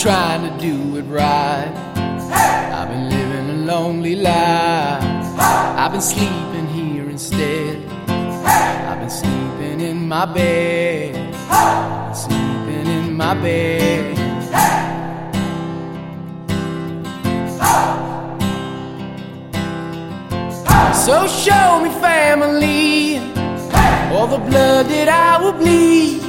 trying to do it right. I've been living a lonely life. I've been sleeping here instead. I've been sleeping in my bed. I've been sleeping in my bed. So show me family, all the blood that I will bleed.